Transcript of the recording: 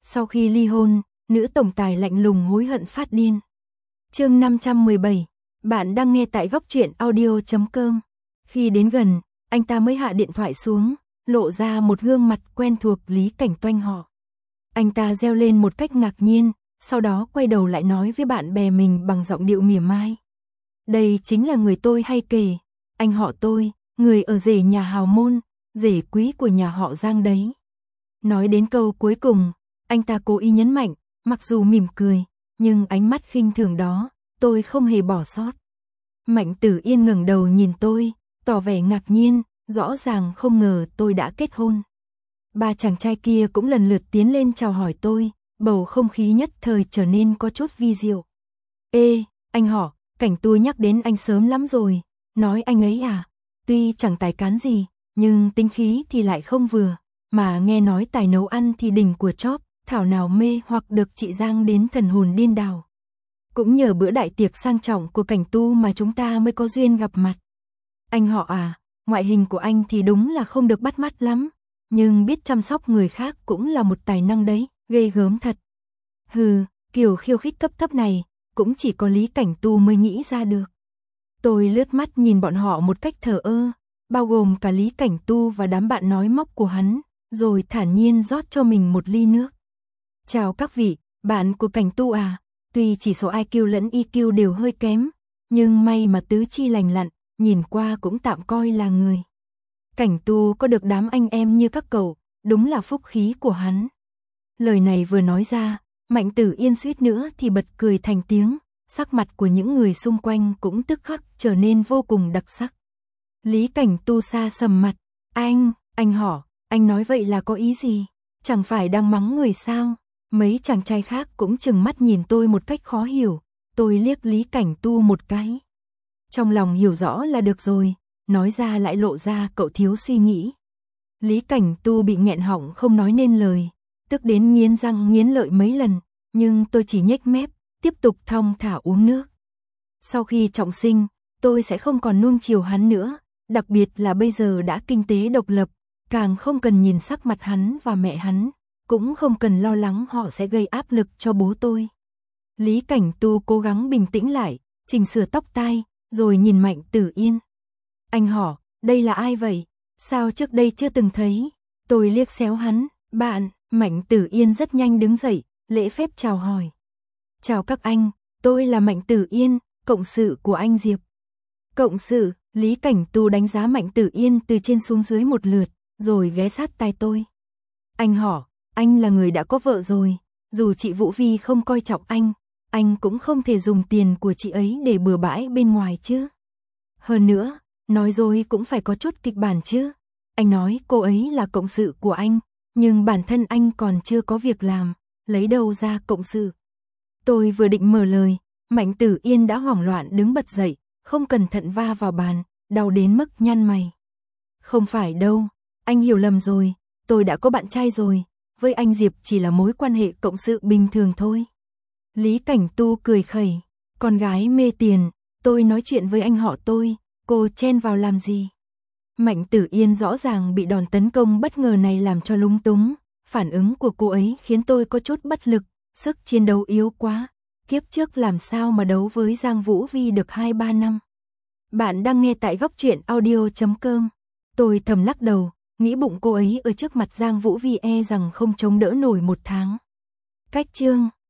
Sau khi ly hôn, nữ tổng tài lạnh lùng hối hận phát điên. Chương 517, bạn đang nghe tại góc truyện audio.com. Khi đến gần, anh ta mới hạ điện thoại xuống, lộ ra một gương mặt quen thuộc Lý Cảnh Toanh họ. Anh ta reo lên một cách ngạc nhiên, sau đó quay đầu lại nói với bạn bè mình bằng giọng điệu mỉa mai. Đây chính là người tôi hay kể, anh họ tôi, người ở rể nhà hào môn, rể quý của nhà họ Giang đấy. Nói đến câu cuối cùng, anh ta cố ý nhấn mạnh, mặc dù mỉm cười, nhưng ánh mắt khinh thường đó, tôi không hề bỏ sót. Mạnh Tử Yên ngẩng đầu nhìn tôi, tỏ vẻ ngạc nhiên, rõ ràng không ngờ tôi đã kết hôn. Ba chàng trai kia cũng lần lượt tiến lên chào hỏi tôi, bầu không khí nhất thời trở nên có chút vi diệu. Ê, anh họ, Cảnh tôi nhắc đến anh sớm lắm rồi, nói anh ấy à, tuy chẳng tài cán gì, nhưng tính khí thì lại không vừa, mà nghe nói tài nấu ăn thì đỉnh của chóp, thảo nào mê hoặc được chị Giang đến thần hồn điên đảo. Cũng nhờ bữa đại tiệc sang trọng của Cảnh Tu mà chúng ta mới có duyên gặp mặt. Anh họ à, ngoại hình của anh thì đúng là không được bắt mắt lắm, nhưng biết chăm sóc người khác cũng là một tài năng đấy, ghê gớm thật. Hừ, kiểu khiêu khích cấp thấp này, cũng chỉ có Lý Cảnh Tu mới nghĩ ra được. Tôi lướt mắt nhìn bọn họ một cách thờ ơ, bao gồm cả Lý Cảnh Tu và đám bạn nói móc của hắn, rồi thản nhiên rót cho mình một ly nước. Chào các vị, bạn của Cảnh Tu à, tuy chỉ số IQ lẫn EQ đều hơi kém, nhưng may mà tứ chi lành lặn, nhìn qua cũng tạm coi là người. Cảnh Tu có được đám anh em như các cậu, đúng là phúc khí của hắn. Lời này vừa nói ra, Mạnh Tử Yên suýt nữa thì bật cười thành tiếng, sắc mặt của những người xung quanh cũng tức khắc trở nên vô cùng đặc sắc. Lý Cảnh Tu xa sầm mặt, anh họ, anh nói vậy là có ý gì? Chẳng phải đang mắng người sao? Mấy chàng trai khác cũng trừng mắt nhìn tôi một cách khó hiểu, tôi liếc Lý Cảnh Tu một cái. Trong lòng hiểu rõ là được rồi, nói ra lại lộ ra cậu thiếu suy nghĩ. Lý Cảnh Tu bị nghẹn họng không nói nên lời, tức đến nghiến răng nghiến lợi mấy lần, nhưng tôi chỉ nhếch mép, tiếp tục thong thả uống nước. Sau khi trọng sinh, tôi sẽ không còn nuông chiều hắn nữa, đặc biệt là bây giờ đã kinh tế độc lập, càng không cần nhìn sắc mặt hắn và mẹ hắn, cũng không cần lo lắng họ sẽ gây áp lực cho bố tôi. Lý Cảnh Tu cố gắng bình tĩnh lại, chỉnh sửa tóc tai, rồi nhìn Mạnh Tử Yên. Anh họ, đây là ai vậy? Sao trước đây chưa từng thấy? Tôi liếc xéo hắn, bạn. Mạnh Tử Yên rất nhanh đứng dậy, lễ phép chào hỏi. Chào các anh, tôi là Mạnh Tử Yên, cộng sự của anh Diệp. Cộng sự, Lý Cảnh Tu đánh giá Mạnh Tử Yên từ trên xuống dưới một lượt, rồi ghé sát tai tôi. Anh họ, anh là người đã có vợ rồi, dù chị Vũ Vi không coi trọng anh cũng không thể dùng tiền của chị ấy để bừa bãi bên ngoài chứ. Hơn nữa, nói dối cũng phải có chút kịch bản chứ. Anh nói cô ấy là cộng sự của anh, nhưng bản thân anh còn chưa có việc làm, lấy đâu ra cộng sự. Tôi vừa định mở lời, Mạnh Tử Yên đã hoảng loạn đứng bật dậy, không cẩn thận va vào bàn, đau đến mức nhăn mày. Không phải đâu, anh hiểu lầm rồi, tôi đã có bạn trai rồi, với anh Diệp chỉ là mối quan hệ cộng sự bình thường thôi. Lý Cảnh Tu cười khẩy, con gái mê tiền, tôi nói chuyện với anh họ tôi, cô chen vào làm gì? Mạnh Tử Yên rõ ràng bị đòn tấn công bất ngờ này làm cho lúng túng, phản ứng của cô ấy khiến tôi có chút bất lực, sức chiến đấu yếu quá, kiếp trước làm sao mà đấu với Giang Vũ Vi được 2-3 năm. Bạn đang nghe tại góc truyện audio.com. Tôi thầm lắc đầu, nghĩ bụng cô ấy ở trước mặt Giang Vũ Vi e rằng không chống đỡ nổi một tháng. Cách chương